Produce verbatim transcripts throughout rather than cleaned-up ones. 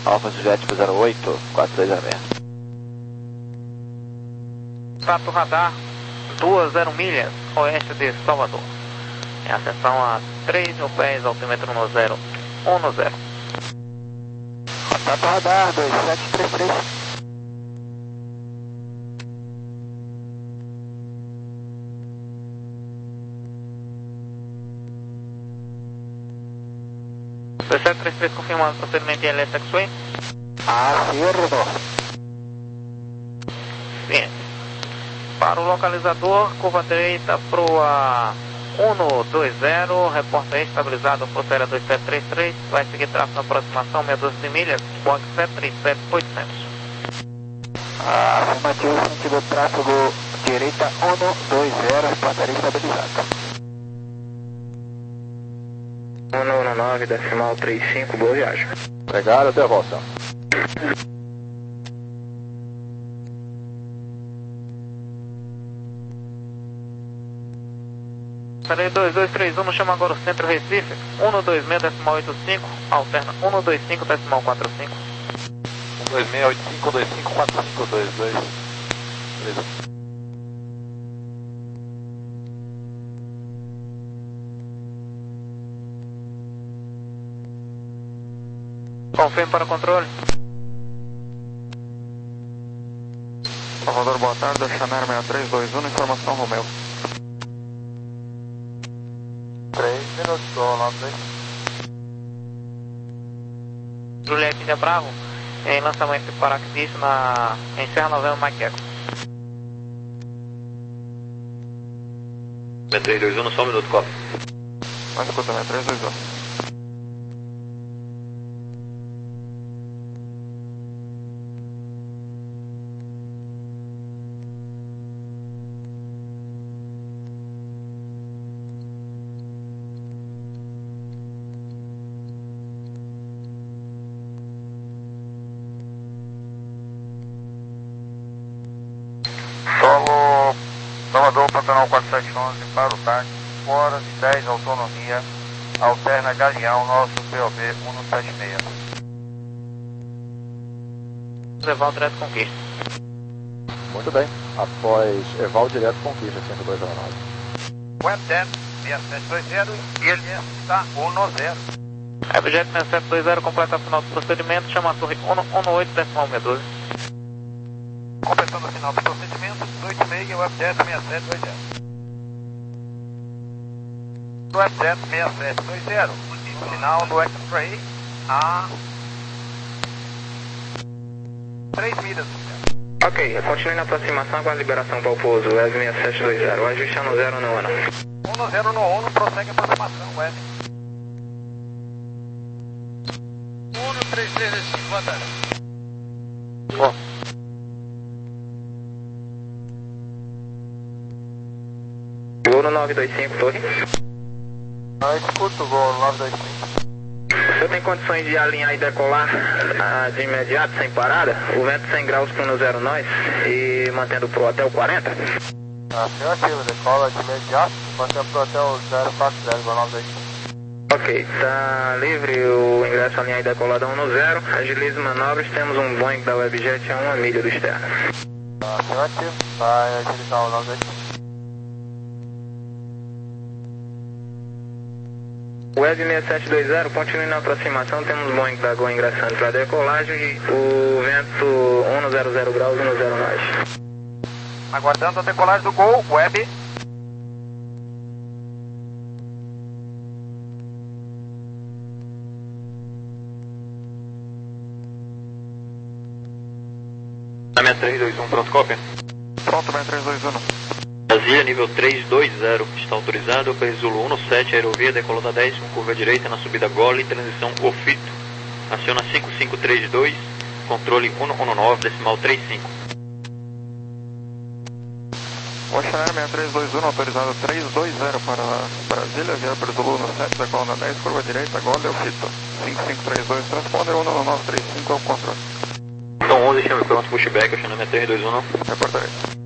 Alfa Juliette zero oito, quatro dois zero seis. Trato radar, duas zero milhas, oeste de Salvador. Em ascensão a três mil pés, altímetro no zero um no zero. Contato radar, dois sete três três. dois sete três três confirmando procedimento em L S X-Way. Acerto. Sim. Para o localizador, curva direita para o A um dois zero, reporta estabilizado por série dois sete três três, vai seguir tráfego na aproximação meia dúzia de milhas, Boeing sete três sete oitocentos. Afirmativo, sentido tráfego direita um dois zero, reportaria estabilizado. um um nove, decimal trinta e cinco, boa viagem. Obrigado, até a volta. Série dois dois três um, chama agora o centro Recife, um dois seis, decimal oitenta e cinco, alterna um dois cinco, decimal quarenta e cinco. um dois seis, oito cinco, dois cinco, quatro cinco, dois dois. Beleza. Confirme para controle. Salvador, boa tarde, Chanel seis três dois um, informação Romeu. três minutos, Gol nove dois. Juliette de Bravo, em lançamento de paraquedista na, em Serra Novembro, Mike Echo. seis três dois um, só um minuto, copo. Mas escuta, seis três dois um. Solo Salvador, Pantanal quatro sete um, para o táxi, horas e dez, autonomia, alterna Galeão, nosso P O B um sete seis. Eval direto conquista. Muito bem, após Eval direto conquista cinco dois zero nove. Web dez, seis sete dois zero, e ele está um no zero. Webjet seis sete dois zero, completa a final do procedimento, chama a torre um oito, decimal seis doze. Completando o final do procedimento, oito seis, Webjet seis sete dois zero. Webjet seis sete dois zero, final do X-Ray a três milhas. Ok, continue na aproximação com a liberação para o pouso, Web seis sete dois zero, ajuste no zero no ano. um no zero no ONU, prossegue a aproximação, Web. um no três três cinco, boa tarde. Bom. Gol no nove dois cinco, torre. Ah, escuto o Gol nove dois cinco. O senhor tem condições de alinhar e decolar ah, de imediato, sem parada? O vento cem graus para no zero nós e mantendo pro hotel quarenta? Afirmativo, decola de imediato, mantendo pro hotel zero quatro zero, Gol nove dois cinco. Ok, está livre o ingresso alinhar e decolada um no zero, agilize manobras, temos um Boeing da Webjet a uma milha do externo. Afirmativo, vai agilizar o nove dois cinco. Web seis sete dois zero, continue na aproximação, temos Boeing da Gol ingressando para decolagem e o vento um no zero zero graus, um no zero nós. Aguardando a decolagem do Gol, Web. seis três dois um, pronto, cópia. Pronto, seis três dois um. Brasília, nível três dois zero, está autorizado, P Zulu um no sete, aerovia, decolada dez, com curva direita na subida Gole, transição Ofito. Aciona cinco cinco três dois, controle um um nove, decimal trinta e cinco. Ocean seis três dois um, autorizado três dois zero para Brasília, via P Zulu no sete, decolada dez, curva direita, Gole, Ofito. cinco cinco três dois, transponder um um nove três cinco ao controle. Então onze, chame pronto, pushback, Ocean seis três dois um. Reportarei.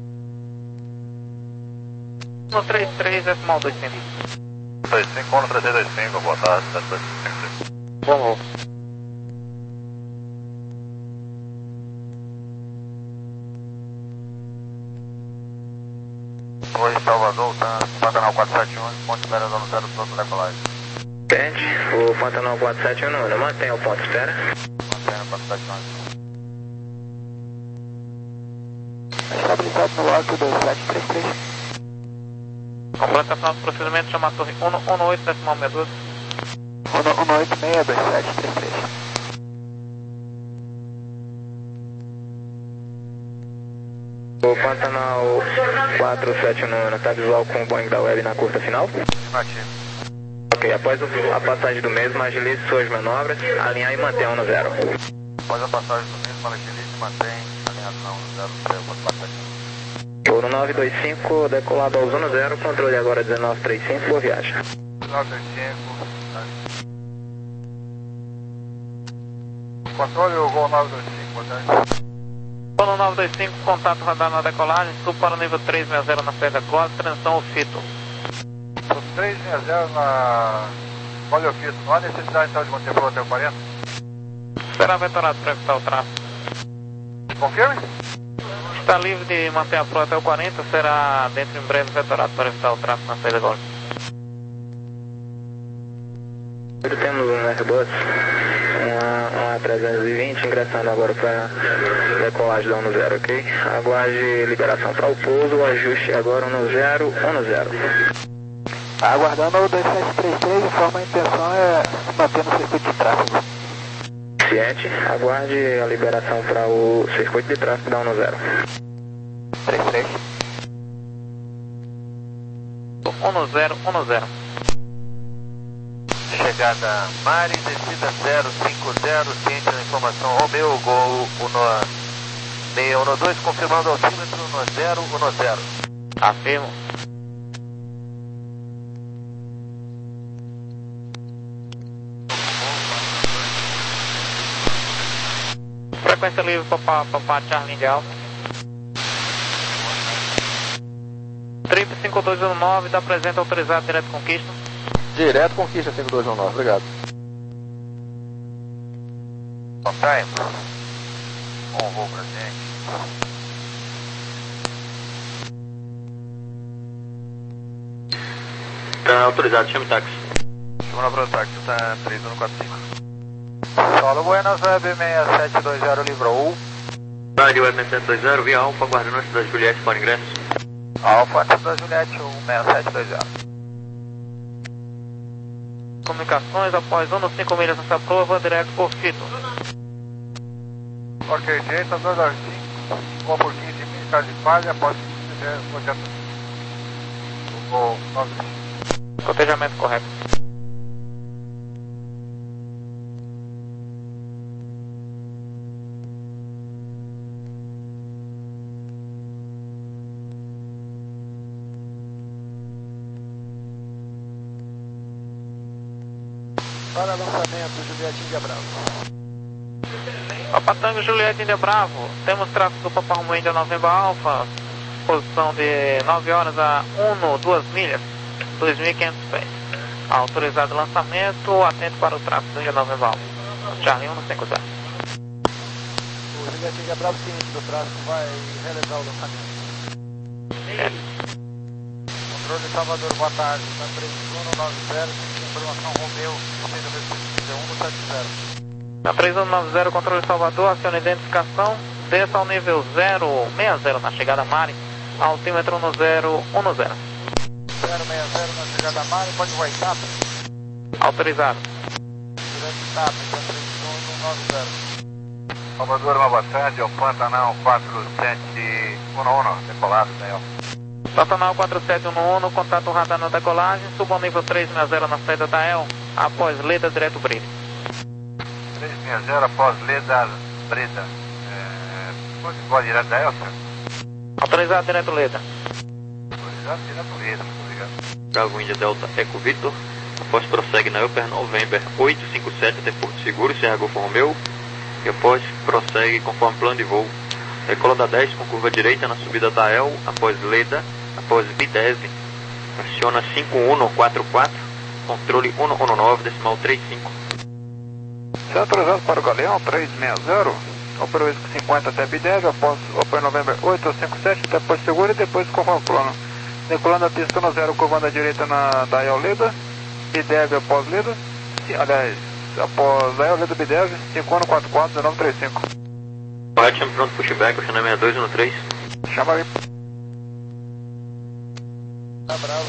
um três três, decimal dois cinco. dois cinco, um três dois cinco, boa tarde, sete dois cinco. Vamos. Torre Salvador, tá? Pantanal quatro sete um, ponto espera zero zero, pronto decolagem. Entende? O Pantanal quatro sete um, mantém o ponto espera. Mantém o quatro sete um. Estabilizado no alto dois sete três três. Completação do procedimento, chama a torre um um oito, decimal sessenta e dois. um um oito seis dois sete três três. O Pantanal quatro sete um, está visual com o Boeing da Web na curta final? Afirmativo. Ok, após a passagem do mesmo, agilize suas manobras, alinhar e manter um no zero. Após a passagem do mesmo, agilize e mantém a alinhação no zero zero, quatro sete um. Ouro nove dois cinco, decolado aos um no zero, controle agora dezenove trinta e cinco, boa viagem. nove dois cinco. Controle o Gol nove dois cinco, boa tarde. Gol nove dois cinco, contato radar na decolagem, subo para o nível três seis zero na saída Gol, transição Ofito. três seis zero na Gol Ofito, não há necessidade então de manter para o hotel quarenta? Será vetorado para evitar o tráfego. Confirme? Está livre de manter a proa até o quarenta, será dentro em breve vetorado para evitar o tráfego na saída Gol. Temos um Airbus, uma, uma trezentos e vinte, ingressando agora para decolagem da um no zero, ok? Aguarde liberação para o pouso, o ajuste agora um no zero, um no zero. Aguardando o dois sete três três, informa a intenção é se manter no circuito de tráfego. Ciente, aguarde a liberação para o circuito de tráfego da um no zero. três três. um no zero, um no zero. Chegada Mari, descida zero cinco zero, ciente da informação Romeu, Gol seis um dois, confirmando o altímetro no zero um zero. Afirmo. Frequência livre para Papá Charlie de Alfa. Triple cinco dois um nove, dá presente autorizado direto conquista. Direto conquista cinco dois um nove, obrigado. On time. Bom voo pra gente. Tá autorizado, chame táxi. Chama na protáxi, tá três um quatro cinco. Solo Buenas Web seis sete dois zero, livrou. Rádio Web seis sete dois zero, via Alfa, aguardando antes da Juliette para ingresso. Alfa, antes da Juliette, um seis sete dois zero. Comunicações, após um nos cinco milhas nessa prova, direto por Fito. Ok, direita dois dois cinco, um por quinze mil, caso de falha, após o projeto do Gol nove cinco. Cotejamento correto. Para lançamento, Juliette Índia Bravo. Papa Tango Juliette Índia Bravo, temos tráfego do Papa Romeo Índia November Alfa, posição de nove horas a um, duas milhas, dois mil e quinhentos pés. Autorizado lançamento, atento para o tráfego do Índia November Alfa. Charlie um cinco zero. O Juliette Índia Bravo, ciente do tráfego, vai realizar o lançamento. É. Controle Salvador, boa tarde, está três um nove zero, informação Romeu, um no sete zero. Na três um nove zero, controle Salvador, aciona identificação, desça ao nível zero seis zero na chegada Mari, altímetro no zero um no zero. zero seis zero na chegada Mari, pode voar etapa? Autorizado. Durante etapa, então três um nove zero. Salvador, uma boa tarde, é o Pantanal quatro sete um um, decolado, né? Pantanal quatro sete um um, contato radar na decolagem, suba ao nível três seis zero na saída da El, após Leda direto Brida. três seis zero após Leda Brida. É, pode voar direto da El, senhor? Autorizado direto Leda. Autorizado direto Leda, muito obrigado. Bravo Índia Delta Eco Victor. Após prossegue na Upper November oito cinco sete até Porto Seguro, Serra Golfo Romeu. E após prossegue conforme plano de voo. Decola da dez com curva direita na subida da El, após Leda, após Bidese. Aciona cinco um quatro quatro, controle um um nove, decimal trinta e cinco. Está autorizado para o Galeão três seis zero. Operou cinquenta até Bidese, após Upper November oito cinco sete até Porto Seguro e depois conforme plano. Decolando a pista no zero, curvando à direita na Dial Leda, Bidev após Leda, aliás, após Dial Leda Bidev, cinco um quatro quatro um nove três cinco. Correto, chama pronto, pushback, oceano sessenta e dois um três. Chama aí. Tá bravo.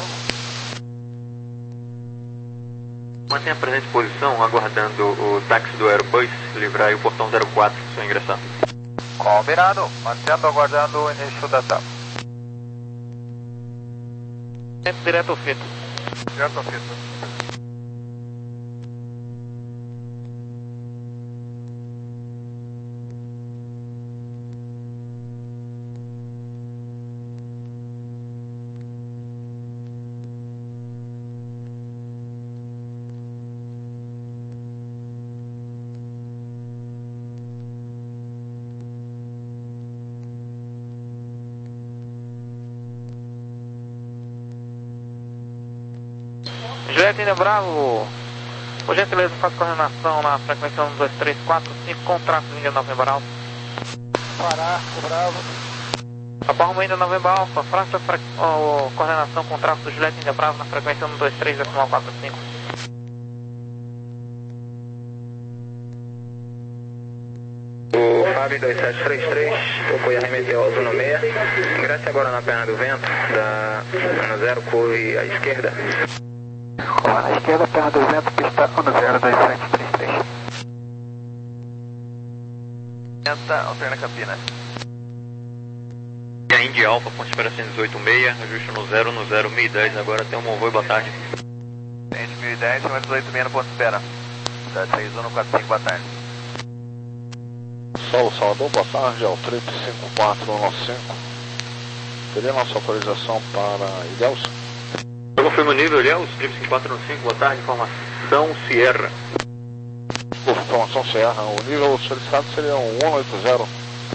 Mantenha a presente posição, aguardando o táxi do Airbus livrar aí o portão zero quatro, se ingressar. Combinado, mantendo aguardando o início da etapa. Direto ao fito. Direto ao fito. Juliette Índia Bravo, por gentileza faz coordenação na frequência um dois três quatro cinco com tráfego Índia November Alfa. Pará, o Bravo. Abarro Índia November Alfa, faça fre... oh, coordenação com tráfego Juliette Índia Bravo na frequência um dois três quatro cinco. O Fábio dois sete três três, tocou e arremeteu ao zona seis. Ingresse agora na perna do vento, da no zero, curve à esquerda. Curva na esquerda, perna do vento, pista um zero dois sete três três. Tenta, alterna Campinas. E a Indy Alpha, ponte espera cento e dezoito seis, ajuste no zero, no zero, mil e dez, agora tem um voo, boa tarde. Tente mil e dez, cento e dezoito seis no ponto de espera. sete três um quatro cinco, boa tarde. Saulo Salvador, boa tarde, ao trip cinco quatro um nove cinco. Teria nossa autorização para Ilhéus? Eu confirmo o nível, Ilhéus, trip cinco quatro um cinco, boa tarde, informação Sierra. Informação Sierra, o nível solicitado seria um um oito zero.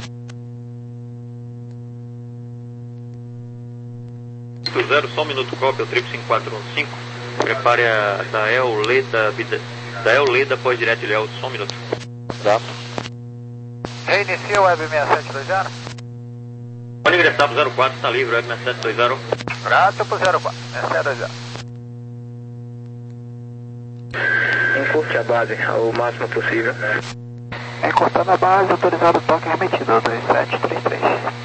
zero, só um minuto, cópia, o trip cinco quatro um cinco. Prepare a Dael Leda, Dael Leda após direto Ilhéus, só um minuto. Gato. Reinicia o Web seis sete dois zero. Pode ingressar pro zero quatro, está livre, Web seis sete dois zero. Prato pro zero quatro, seis sete dois zero. Encurte a base ao máximo possível. Encostando a base, autorizado toque remetido, dois sete três três.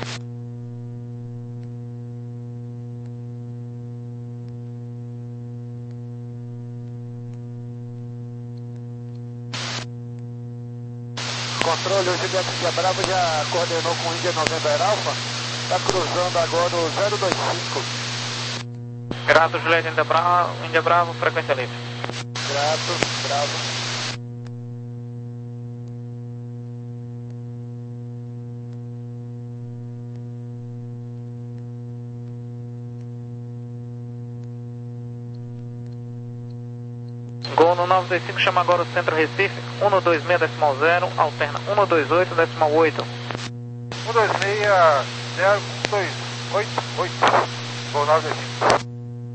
Controle, o Juliette Índia Bravo já coordenou com o Índia November Alpha. Está cruzando agora o zero dois cinco. Grato Juliette Índia Bravo, Índia Bravo, frequência livre. Grato, bravo. Gol no nove dois cinco, chama agora o Centro Recife, um dois seis decimal zero, alterna um dois oito decimal oito. um dois seis zero um dois oito oito. Gol nove dois cinco.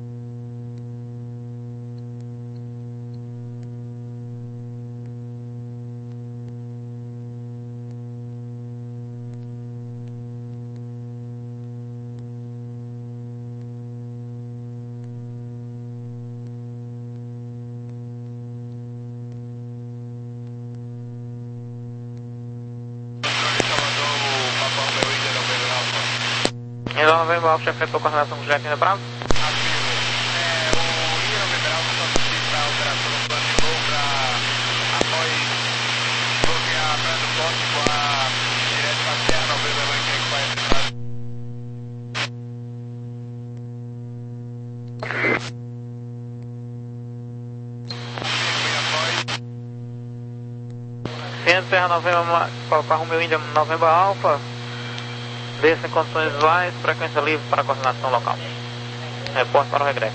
Índia November Alfa, já efetuou coordenação com o Juliette Índia Bravo. Ciência Terra November, colocar o meu Índia November Alfa. Desça em condições visuais, frequência livre para a coordenação local. Reporte para o regresso.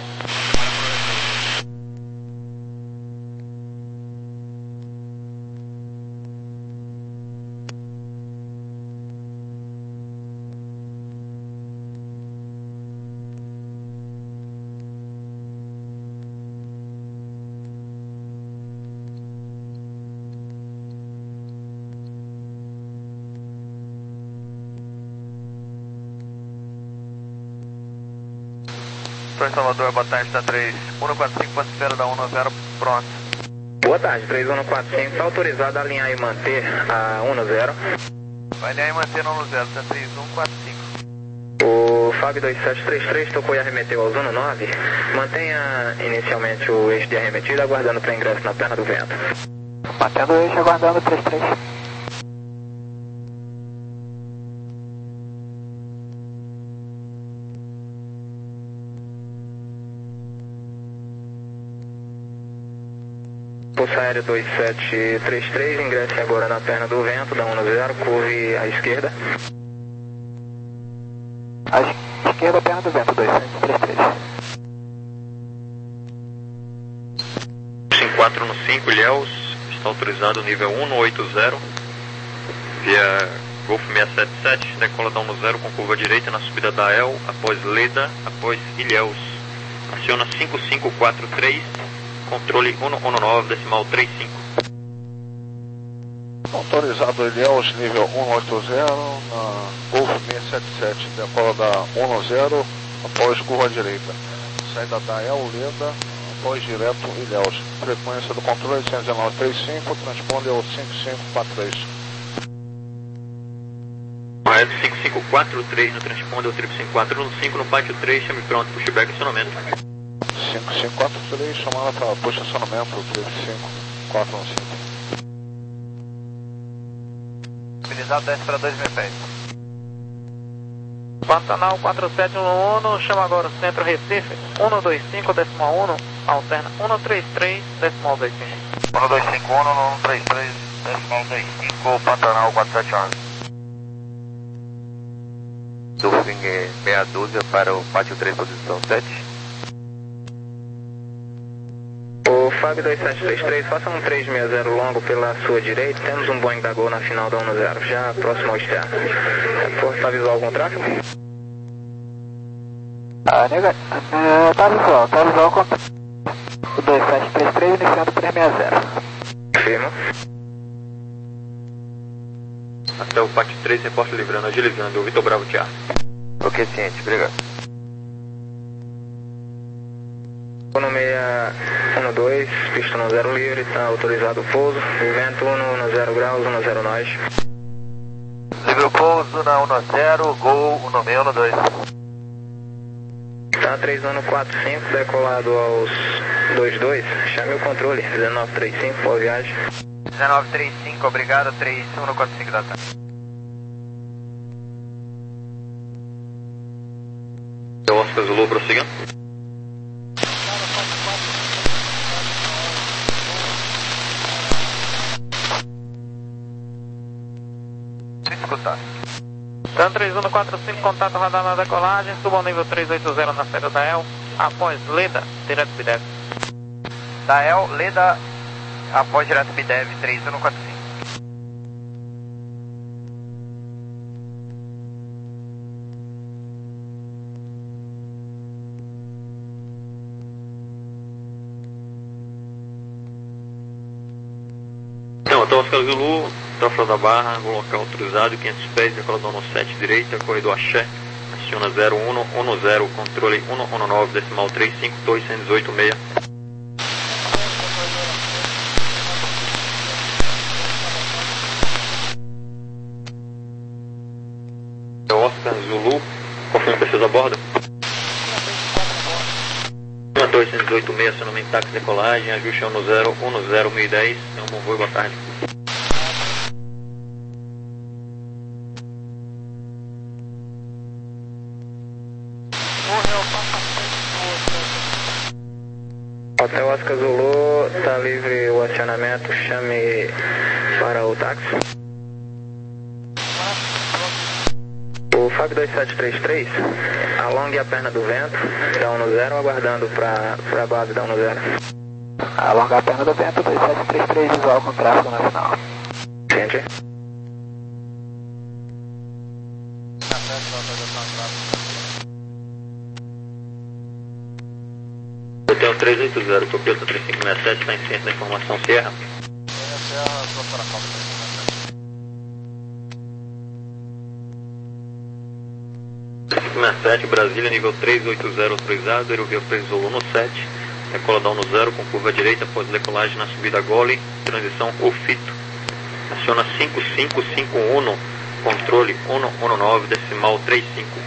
para Salvador, boa tarde, está três um quatro cinco, ponto espera da um zero, pronto. Boa tarde, três um quatro cinco, está autorizado a alinhar e manter a um zero. Vai alinhar e manter no um zero, está três um quatro cinco. O Fábio dois sete três três tocou e arremeteu ao Zuno nove. Mantenha inicialmente o eixo de arremetida, aguardando para ingresso na perna do vento. Mantendo o eixo, aguardando três três. Pulso aéreo dois sete três três, ingresse agora na perna do vento, da um zero, curve à esquerda. À esquerda, perna do vento, dois sete três três. cinco quatro no cinco, Ilhéus, está autorizado nível um oito zero, via Golf seiscentos e setenta e sete, decola da um zero com curva direita na subida da El, após Leda, após Ilhéus. Aciona cinco cinco quatro três, controle um um nove, decimal trinta e cinco. Autorizado Ilhéus, nível um oito zero, na Golf seiscentos e setenta e sete, decola da um zero, após curva direita. Saída da El, Leda, após direto Ilhéus. Frequência do controle oitocentos e dezenove trinta e cinco, transponder ao cinco cinco quatro três. Correto, cinco cinco quatro três no transponder, o triplo cinco quatro no cinco, no pátio três, chame pronto, pushback, acionamento. cinco cinco quatro três, chamada para posicionamento, triplo cinco quatro cinco. Utilizado dez para dois mil pés. Pantanal quatro sete um um, chama agora o centro Recife, um dois cinco, decimal um, alterna um três três, decimal dois cinco. um dois cinco um, um três três, decimal dois cinco, Pantanal quatro sete um. Surfing meia dúzia para o pátio três, posição sete. O Fábio dois sete três três, faça um três seis zero longo pela sua direita, temos um Boeing da Gol na final da um zero, já próximo ao externo. Força visual algum tráfego? Ah, nega, é, tá visual, tá visual com o dois sete três três iniciando três seis zero. Firma. Até o pátio três, repórter livrando, agilizando, Vitor Bravo, Tiago. Ok, ciente, obrigado. No seis um dois, pista no zero livre, está autorizado o pouso, vento um no zero graus, um zero nós. Livre o pouso na um zero, Gol um seis um dois. Está três um quatro cinco, decolado aos dois dois, chame o controle, dezenove trinta e cinco, boa viagem. dezenove trinta e cinco, obrigado, três um quatro cinco da tarde. Oscar Zulu, prossiga. Escutar. Tan três um quatro cinco, contato radar na decolagem, suba ao nível três oito zero na saída da El, após Leda, direto B D E V. Da El, Leda, após direto B D E V, três um quatro cinco. Então, até Oscar Zulu, Trófila da Barra, no local autorizado, quinhentos pés, decolador no sete direita, corredor Axé, aciona zero um um zero, controle um um nove, decimal três cinco dois oito seis. Oscar Zulu, confirma precisa a bordo. um dois oito seis, acionamento táxi decolagem, ajuste um zero um zero mil e dez, é um bom voo, boa tarde. Hotel Oscar Zulu, está livre o acionamento, chame para o táxi. O Fábio dois sete três três, alongue a perna do vento, da um zero, aguardando para a base da um zero. Alonga a perna do vento, dois sete três três, visual com tráfego nacional. Gente. Hotel três oito zero, copiota três cinco seis sete, está em ciência da informação Sierra. cinco sessenta e sete, Brasília, nível três oito zero autorizado, aerovia preso um sete, decola da um zero com curva direita após decolagem na subida Gole, transição Ofito. Aciona cinco cinco cinco um, controle um um nove, decimal trinta e cinco.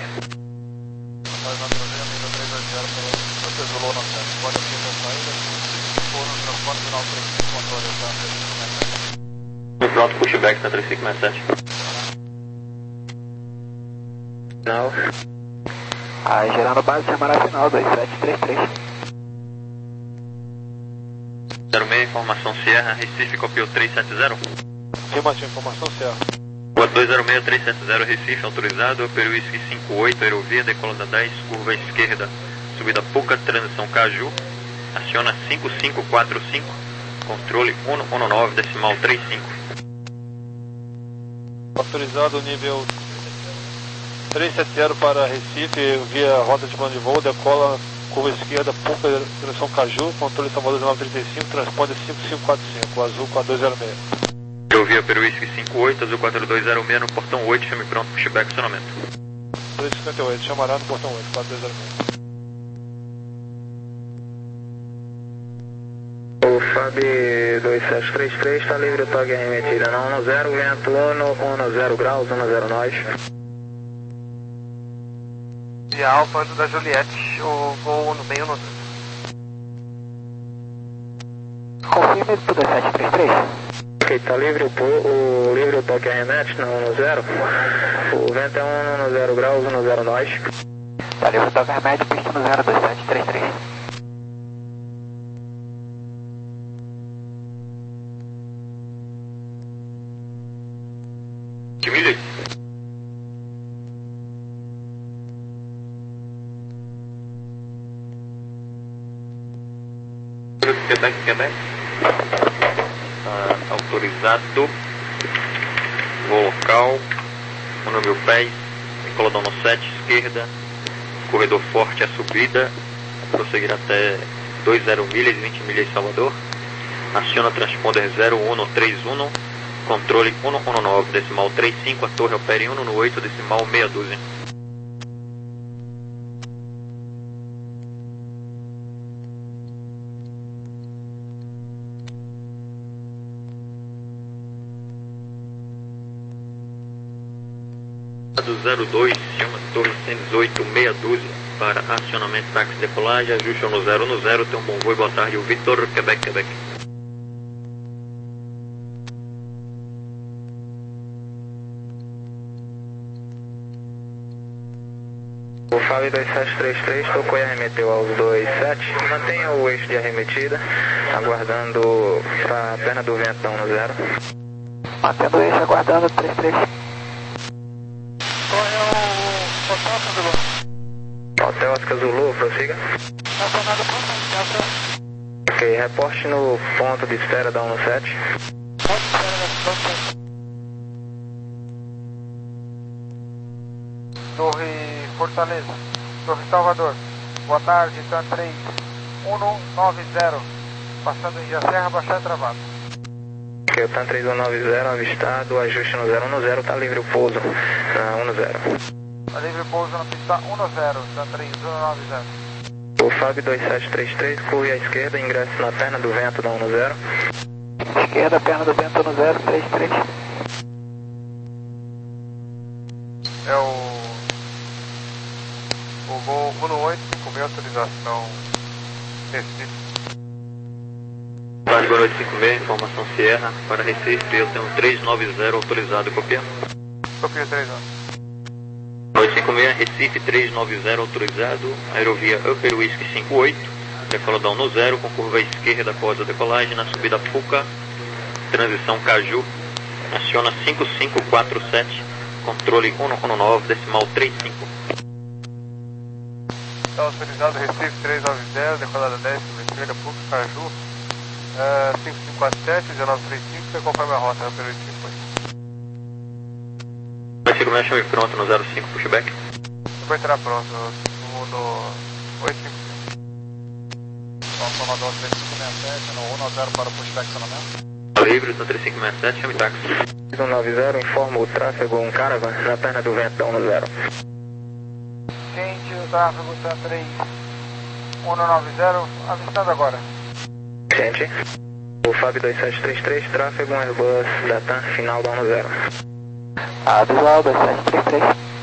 Pronto, pushback na três cinco seis sete. Não. Aí gerando base, chamará final dois sete três três. zero seis, informação Sierra, Recife, copiou três sete zero. Afirmativo, informação Sierra. Rua dois zero seis três sete zero, Recife, autorizado, Peruísque cinco oito, aerovia, decola da dez, curva esquerda, subida Puca, transição Caju, aciona cinco cinco quatro cinco, controle um um nove, decimal trinta e cinco. Autorizado nível três sete zero para Recife, via rota de plano de voo, decola, curva esquerda, Puca, direção Caju, controle Salvador nove trinta e cinco, transponder cinco cinco quatro cinco, azul quatro dois zero seis. Aerovia Peruísque cinco oito, azul quatro dois zero seis, no portão oito, chame pronto, pushback, acionamento. dois cinquenta e oito, chamará no portão oito, quatro dois zero seis. O F A B dois sete três três está livre, toque arremetida na um zero, vento um zero graus, um zero nós. E a Alfa da Juliette, o voo no meio no... Confirme do dois sete três três. Ok, está livre o, o livre o toque arremete na um zero. O vento é um zero graus, um zero nós. Tá livre o toque arremete, pista no zero dois sete três três. Que milha? Quebec, Quebec. Ah, autorizado. Voo local. um mil pés. Decola da um sete, esquerda. Corredor forte a subida. Prosseguir até dois zero milhas, vinte milhas Salvador. Aciona transponder zero um três um. Controle um um nove, decimal trinta e cinco, a torre opera em um no oito, decimal meia dúzia. Do zero dois, chama torre cento e dezoito, meia dúzia, para acionamento táxi decolagem, ajuste no zero no zero, tem um bom voo, boa tarde, o Vitor, Quebec, Quebec. O F A B dois sete três três tocou e arremeteu aos dois sete. Mantenha o eixo de arremetida, aguardando para a perna do vento da um zero. Mantendo o eixo, aguardando três três. Qual é o Hotel Oscar Zulu? Hotel Oscar Zulu, prossiga. Nacionado pronto, Ok, reporte no ponto de espera da um sete. Ponto de espera da um sete. Torre Fortaleza, Torre Salvador, boa tarde, TAM três um nove zero, passando em Serra, Baixada Travado. Ok, o TAM três um nove zero avistado, ajuste no zero um zero, está livre o pouso na um zero. Está livre o pouso na pista um zero, TAM três um nove zero. O F A B dois sete três três, curve à esquerda, ingresso na perna do vento da um zero. Esquerda, perna do vento no zero três três. É o... O voo um no oito, com minha autorização Recife. Boa noite, cinco seis, informação Sierra, para Recife, eu tenho três nove zero autorizado, copia. Copia três nove. Noite cinco seis, Recife três nove zero autorizado, aerovia Upper Whisky cinco oito, decola da um zero com curva esquerda após a decolagem na subida Puca, transição Caju, aciona cinco cinco quatro sete, controle um um nove, decimal trinta e cinco. Está autorizado Recife três nove zero, decolada dez, curva esquerda, Puca, Caju, uh, cinco cinco quatro sete, dezenove trinta e cinco, você conforme a rota, Upper Whisky cinco oito. Vai cinco seis, chame pronto no zero cinco, pushback. Vai estar pronto, no, no oito cinco cinco. São Salvador três cinco seis sete, no um zero para o pushback acionamento. Livre, no três cinco seis sete, chame táxi. um nove zero, informa o tráfego, um caravan na perna do vento da um zero. tráfego T A três um nove zero, avistado agora. Gente, o F A B dois sete três três, tráfego um Airbus da TAM, final da um zero. Ah, visual dois sete três três.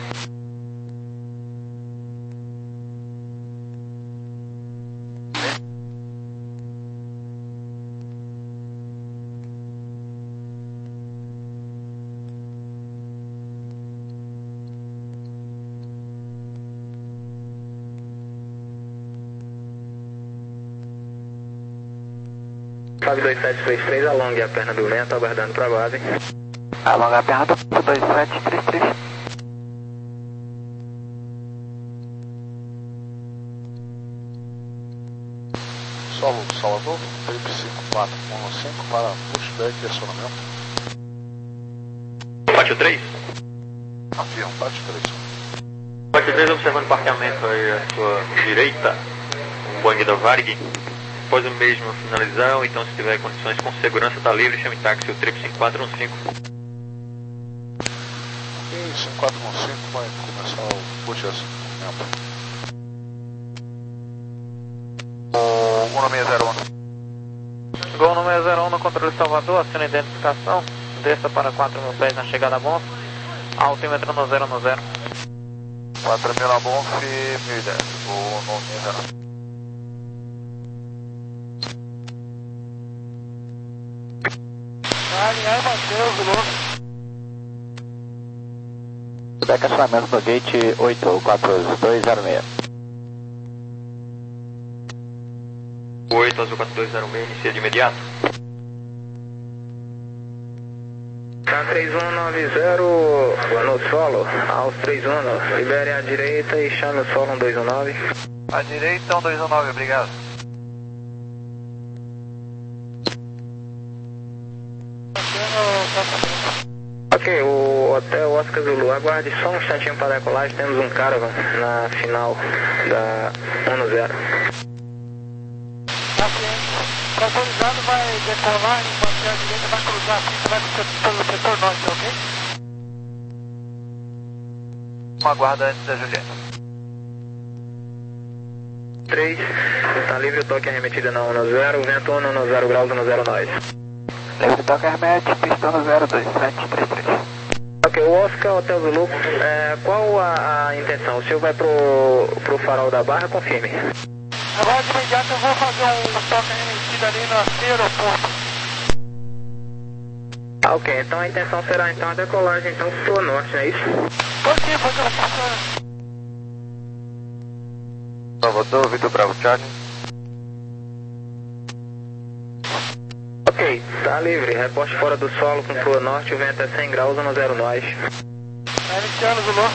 F A B dois sete três três, alongue a perna do vento, aguardando para a base. Alonga a perna do dois sete três três. Solo Salvador, trip cinco quatro um cinco para pushback e acionamento. Pátio três? Avião, Pátio três. Pátio três observando o parqueamento aí à sua direita, um Boeing da Varig. Após o mesmo finalizar, ou então se tiver condições com segurança, está livre, chame táxi, o trip cinco quatro um cinco. Ok, cinco quatro um cinco vai começar o push e acionamento. O um seis zero um. Gol número zero um no controle Salvador, assina a identificação, desça para quatro mil pés na chegada a Bonf, altímetro no zero no zero. quatro mil na Bonf, mil e dez, o um seis zero um. Alinhar e manter o Zulu. Feedback acionamento do gate oito quatro dois zero seis. oito Azul quatro dois zero seis, inicia de imediato. TAM três um nove zero, no solo, aos três um, libere à direita e chame o solo um dois um nove. À direita, um dois um nove, obrigado. Ok, o hotel Oscar Zulu, aguarde só um instantinho para a decolagem, temos um caravan na final da um zero. Autorizado, vai decolar e manter a direita, vai cruzar a pista, vai pelo setor norte, ok? Uma guarda antes da Julieta. três, está livre o toque arremetida na um zero, vento um no zero graus no zero nós. Livre toque arremete, pista no zero dois sete três três. Ok, o Oscar Hotel Zulu, é, qual a, a intenção? O senhor vai pro, pro farol da Barra? Confirme. Agora de imediato eu vou fazer um toque arremetido ali no aeroporto. Ah, ok, então a intenção será então a decolagem então pro norte, não é isso? Por que fazer uma funciona? Salvador, Vitor Bravo, Charlie. Ok, tá livre, reporte fora do solo com flor norte, o vento é cem graus no zero nós. Tá iniciando, Zulu.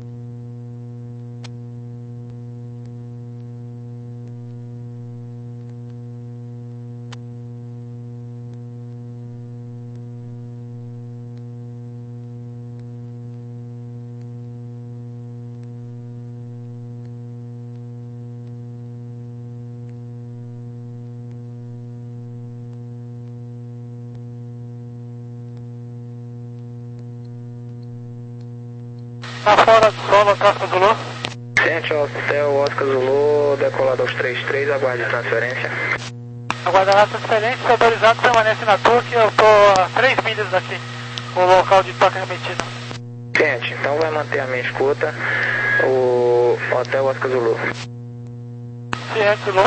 Tá fora do solo, Oscar Zulu. Ciente, hotel Oscar Zulu, decolado aos três três, aguarde transferência. Aguardará a transferência, autorizado, permanece na torre, eu tô a três milhas daqui, o local de toque remetido. Ciente, então vai manter a minha escuta, o hotel Oscar Zulu. Ciente, Zulu.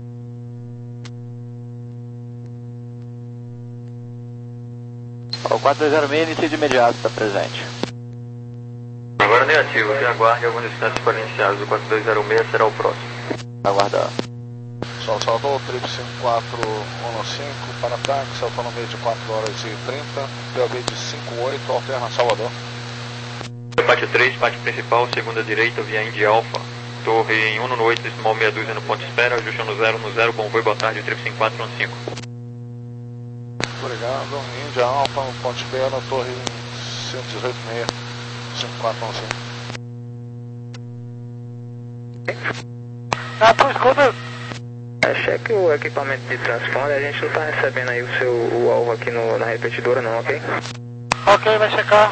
O quatro dois zero seis inicia de imediato, está presente. Agora negativo, que aguarde alguns instantes para iniciar. O quatro dois zero seis será o próximo. Aguardar. Solo Salvador, trip cinco quatro um cinco para táxi, autonomia de quatro horas e trinta, P O V de cinco oito, alterna Salvador. Pátio três, pátio principal, segunda direita, via Indy Alpha. Torre em um no oito, decimal meia dúzia no ponto de espera, ajuste no zero no zero, convoi, boa tarde, trip cinco quatro um cinco. Obrigado, Índia Alpha, no ponto de espera, torre cento e dezoito seis, cinco quatro um cinco. Ah, por escuta. É, cheque o equipamento de transponder, a gente não está recebendo aí o seu o alvo aqui no, na repetidora não, ok? Ok, vai checar.